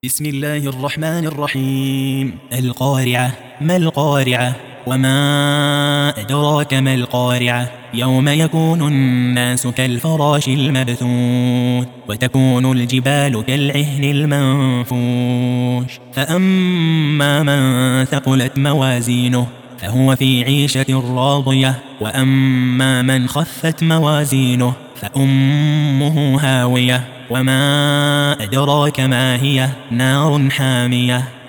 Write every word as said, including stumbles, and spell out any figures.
بسم الله الرحمن الرحيم. القارعة. ما القارعة؟ وما أدراك ما القارعة؟ يوم يكون الناس كالفراش المبثوث وتكون الجبال كالعهن المنفوش فأما من ثقلت موازينه فهو في عيشة راضية وأما من خفت موازينه فأمه هاوية وما أدراك ما هي نار حامية